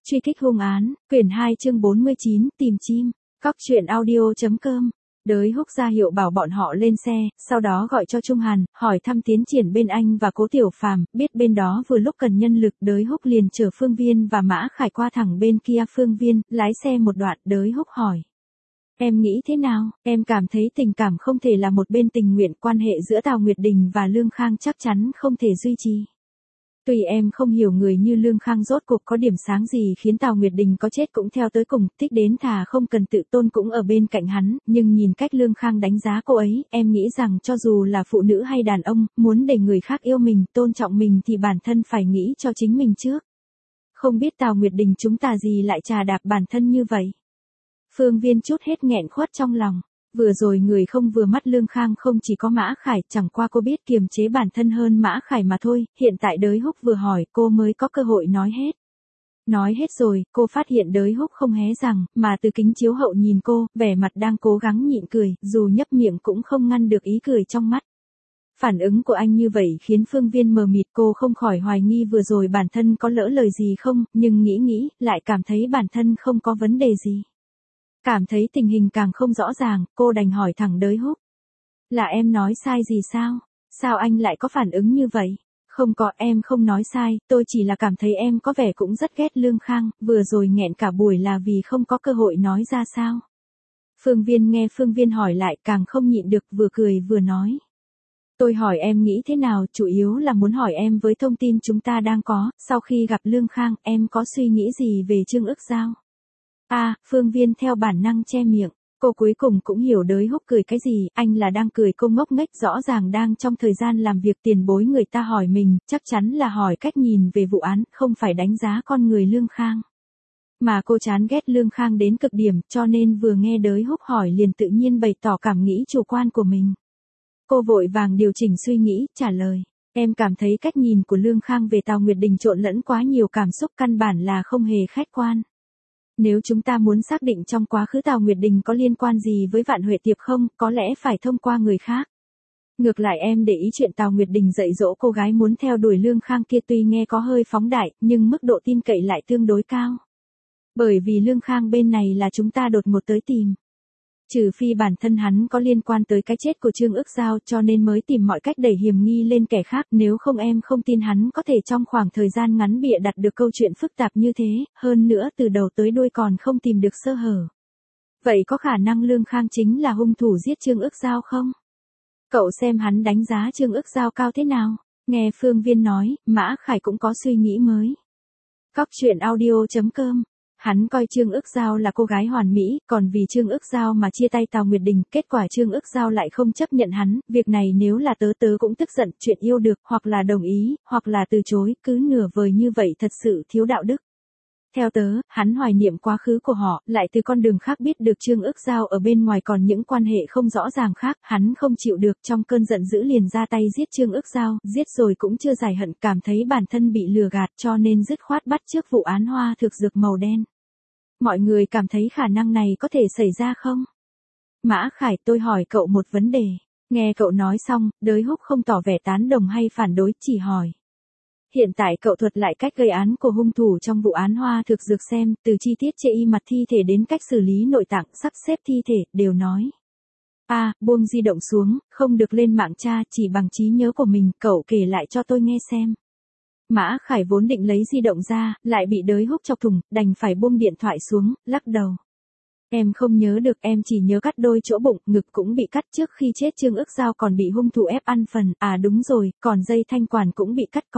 Truy kích hung án, quyển 2 chương 49, tìm chim, Cóc truyện audio.com. Đới Húc ra hiệu bảo bọn họ lên xe, sau đó gọi cho Trung Hàn, hỏi thăm tiến triển bên anh và Cố Tiểu Phàm, biết bên đó vừa lúc cần nhân lực, Đới Húc liền chở Phương Viên và Mã Khải qua thẳng bên kia. Phương Viên lái xe một đoạn, Đới Húc hỏi: Em nghĩ thế nào? Em cảm thấy tình cảm không thể là một bên tình nguyện, quan hệ giữa Tào Nguyệt Đình và Lương Khang chắc chắn không thể duy trì. Tuy em không hiểu người như Lương Khang rốt cuộc có điểm sáng gì khiến Tào Nguyệt Đình có chết cũng theo tới cùng, thích đến thà không cần tự tôn cũng ở bên cạnh hắn, nhưng nhìn cách Lương Khang đánh giá cô ấy, em nghĩ rằng cho dù là phụ nữ hay đàn ông, muốn để người khác yêu mình, tôn trọng mình thì bản thân phải nghĩ cho chính mình trước. Không biết Tào Nguyệt Đình chúng ta gì lại trà đạp bản thân như vậy. Phương Viên chút hết nghẹn khuất trong lòng. Vừa rồi người không vừa mắt Lương Khang không chỉ có Mã Khải, chẳng qua cô biết kiềm chế bản thân hơn Mã Khải mà thôi, hiện tại Đới Húc vừa hỏi cô mới có cơ hội nói hết. Nói hết rồi, cô phát hiện Đới Húc không hé răng, mà từ kính chiếu hậu nhìn cô, vẻ mặt đang cố gắng nhịn cười, dù nhấp miệng cũng không ngăn được ý cười trong mắt. Phản ứng của anh như vậy khiến Phương Viên mờ mịt, cô không khỏi hoài nghi vừa rồi bản thân có lỡ lời gì không, nhưng nghĩ, lại cảm thấy bản thân không có vấn đề gì. Cảm thấy tình hình càng không rõ ràng, cô đành hỏi thẳng Đới Húc. Là em nói sai gì sao? Sao anh lại có phản ứng như vậy? Không có, em không nói sai, tôi chỉ là cảm thấy em có vẻ cũng rất ghét Lương Khang, vừa rồi nghẹn cả buổi là vì không có cơ hội nói ra sao? Phương Viên nghe Phương Viên hỏi lại càng không nhịn được, vừa cười vừa nói. Tôi hỏi em nghĩ thế nào, chủ yếu là muốn hỏi em với thông tin chúng ta đang có, sau khi gặp Lương Khang, em có suy nghĩ gì về Trương Ức Giao? Phương Viên theo bản năng che miệng, cô cuối cùng cũng hiểu Đới Húc cười cái gì, anh là đang cười cô ngốc nghếch, rõ ràng đang trong thời gian làm việc tiền bối người ta hỏi mình, chắc chắn là hỏi cách nhìn về vụ án, không phải đánh giá con người Lương Khang. Mà cô chán ghét Lương Khang đến cực điểm, cho nên vừa nghe Đới Húc hỏi liền tự nhiên bày tỏ cảm nghĩ chủ quan của mình. Cô vội vàng điều chỉnh suy nghĩ, trả lời. Em cảm thấy cách nhìn của Lương Khang về Tào Nguyệt Đình trộn lẫn quá nhiều cảm xúc, căn bản là không hề khách quan. Nếu chúng ta muốn xác định trong quá khứ Tào Nguyệt Đình có liên quan gì với Vạn Huệ Tiệp không, có lẽ phải thông qua người khác. Ngược lại em để ý chuyện Tào Nguyệt Đình dạy dỗ cô gái muốn theo đuổi Lương Khang kia tuy nghe có hơi phóng đại, nhưng mức độ tin cậy lại tương đối cao. Bởi vì Lương Khang bên này là chúng ta đột ngột tới tìm. Trừ phi bản thân hắn có liên quan tới cái chết của Trương Ức Giao cho nên mới tìm mọi cách đẩy hiểm nghi lên kẻ khác, nếu không em không tin hắn có thể trong khoảng thời gian ngắn bịa đặt được câu chuyện phức tạp như thế, hơn nữa từ đầu tới đuôi còn không tìm được sơ hở. Vậy có khả năng Lương Khang chính là hung thủ giết Trương Ức Giao không? Cậu xem hắn đánh giá Trương Ức Giao cao thế nào? Nghe Phương Viên nói, Mã Khải cũng có suy nghĩ mới. Cóc truyện audio.com. Hắn coi Trương Ức Giao là cô gái hoàn mỹ, còn vì Trương Ức Giao mà chia tay Tào Nguyệt Đình, kết quả Trương Ức Giao lại không chấp nhận hắn, việc này nếu là tớ cũng tức giận, chuyện yêu được, hoặc là đồng ý, hoặc là từ chối, cứ nửa vời như vậy thật sự thiếu đạo đức. Theo tớ, hắn hoài niệm quá khứ của họ, lại từ con đường khác biết được Trương Ức Giao ở bên ngoài còn những quan hệ không rõ ràng khác, hắn không chịu được, trong cơn giận dữ liền ra tay giết Trương Ức Giao, giết rồi cũng chưa giải hận, cảm thấy bản thân bị lừa gạt cho nên dứt khoát bắt chước vụ án hoa thực dược màu đen. Mọi người cảm thấy khả năng này có thể xảy ra không? Mã Khải, tôi hỏi cậu một vấn đề. Nghe cậu nói xong, Đới Húc không tỏ vẻ tán đồng hay phản đối, chỉ hỏi. Hiện tại cậu thuật lại cách gây án của hung thủ trong vụ án hoa thực dược xem, từ chi tiết chê y mặt thi thể đến cách xử lý nội tạng, sắp xếp thi thể, đều nói. Buông di động xuống, không được lên mạng tra, chỉ bằng trí nhớ của mình, cậu kể lại cho tôi nghe xem. Mã Khải vốn định lấy di động ra, lại bị Đới Húc chọc thủng, đành phải buông điện thoại xuống, lắc đầu. Em không nhớ được, em chỉ nhớ cắt đôi chỗ bụng, ngực cũng bị cắt, trước khi chết Trương Ức Giao còn bị hung thủ ép ăn phần, đúng rồi, còn dây thanh quản cũng bị cắt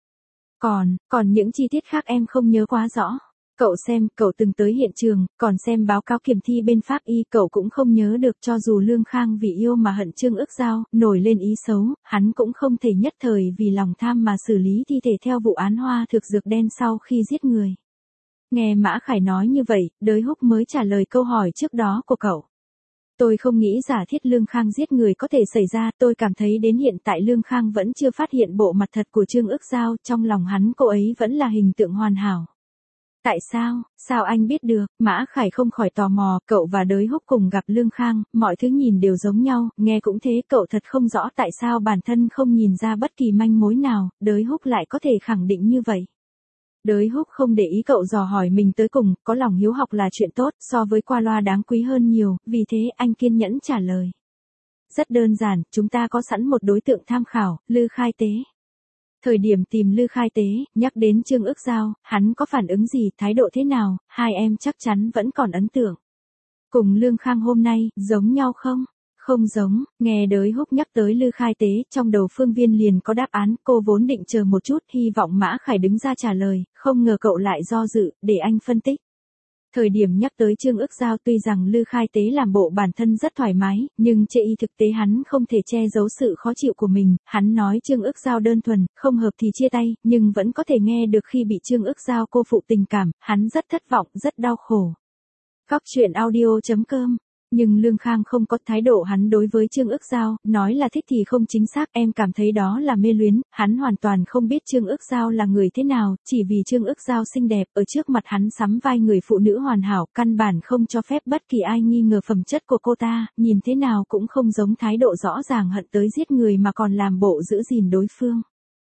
còn những chi tiết khác em không nhớ quá rõ. Cậu xem, cậu từng tới hiện trường, còn xem báo cáo kiểm thi bên pháp y, cậu cũng không nhớ được, cho dù Lương Khang vì yêu mà hận Trương Ức Giao, nổi lên ý xấu, hắn cũng không thể nhất thời vì lòng tham mà xử lý thi thể theo vụ án hoa thực dược đen sau khi giết người. Nghe Mã Khải nói như vậy, Đới Húc mới trả lời câu hỏi trước đó của cậu. Tôi không nghĩ giả thiết Lương Khang giết người có thể xảy ra, tôi cảm thấy đến hiện tại Lương Khang vẫn chưa phát hiện bộ mặt thật của Trương Ức Giao, trong lòng hắn cô ấy vẫn là hình tượng hoàn hảo. Tại sao, sao anh biết được? Mã Khải không khỏi tò mò, cậu và Đới Húc cùng gặp Lương Khang, mọi thứ nhìn đều giống nhau, nghe cũng thế, cậu thật không rõ tại sao bản thân không nhìn ra bất kỳ manh mối nào, Đới Húc lại có thể khẳng định như vậy. Đới Húc không để ý cậu dò hỏi mình tới cùng, có lòng hiếu học là chuyện tốt, so với qua loa đáng quý hơn nhiều, vì thế anh kiên nhẫn trả lời. Rất đơn giản, chúng ta có sẵn một đối tượng tham khảo, Lư Khai Tế. Thời điểm tìm Lư Khai Tế, nhắc đến Trương Ức Giao, hắn có phản ứng gì, thái độ thế nào, hai em chắc chắn vẫn còn ấn tượng. Cùng Lương Khang hôm nay, giống nhau không? Không giống, nghe Đới Húc nhắc tới Lư Khai Tế, trong đầu Phương Viên liền có đáp án, cô vốn định chờ một chút, hy vọng Mã Khải đứng ra trả lời, không ngờ cậu lại do dự, để anh phân tích. Thời điểm nhắc tới Trương Ức Giao tuy rằng Lư Khai Tế làm bộ bản thân rất thoải mái, nhưng chê y thực tế hắn không thể che giấu sự khó chịu của mình, hắn nói Trương Ức Giao đơn thuần, không hợp thì chia tay, nhưng vẫn có thể nghe được khi bị Trương Ức Giao cô phụ tình cảm, hắn rất thất vọng, rất đau khổ. Cóc truyện audio.com. Nhưng Lương Khang không có thái độ hắn đối với Trương Ức Giao, nói là thích thì không chính xác, em cảm thấy đó là mê luyến, hắn hoàn toàn không biết Trương Ức Giao là người thế nào, chỉ vì Trương Ức Giao xinh đẹp, ở trước mặt hắn sắm vai người phụ nữ hoàn hảo, căn bản không cho phép bất kỳ ai nghi ngờ phẩm chất của cô ta, nhìn thế nào cũng không giống thái độ rõ ràng hận tới giết người mà còn làm bộ giữ gìn đối phương.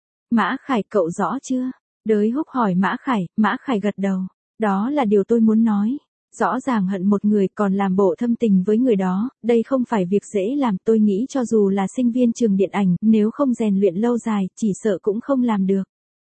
Mã Khải cậu rõ chưa? Đới Húc hỏi Mã Khải gật đầu, đó là điều tôi muốn nói. Rõ ràng hận một người còn làm bộ thâm tình với người đó, đây không phải việc dễ làm, tôi nghĩ cho dù là sinh viên trường điện ảnh, nếu không rèn luyện lâu dài, chỉ sợ cũng không làm được.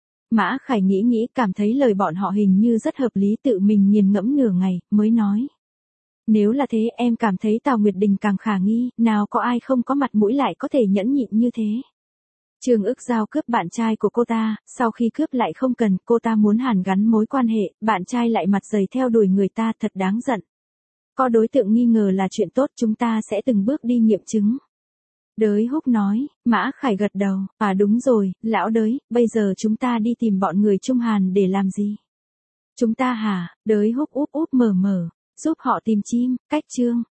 Mã Khải nghĩ cảm thấy lời bọn họ hình như rất hợp lý, tự mình nghiền ngẫm nửa ngày, mới nói. Nếu là thế em cảm thấy Tào Nguyệt Đình càng khả nghi, nào có ai không có mặt mũi lại có thể nhẫn nhịn như thế. Trương Ức Giao cướp bạn trai của cô ta, sau khi cướp lại không cần, cô ta muốn hàn gắn mối quan hệ, bạn trai lại mặt dày theo đuổi người ta, thật đáng giận. Có đối tượng nghi ngờ là chuyện tốt, chúng ta sẽ từng bước đi nghiệm chứng. Đới Húc nói, Mã Khải gật đầu, đúng rồi, lão Đới, bây giờ chúng ta đi tìm bọn người Trung Hàn để làm gì? Chúng ta hả? Đới Húc úp mở, giúp họ tìm chim, cách chương.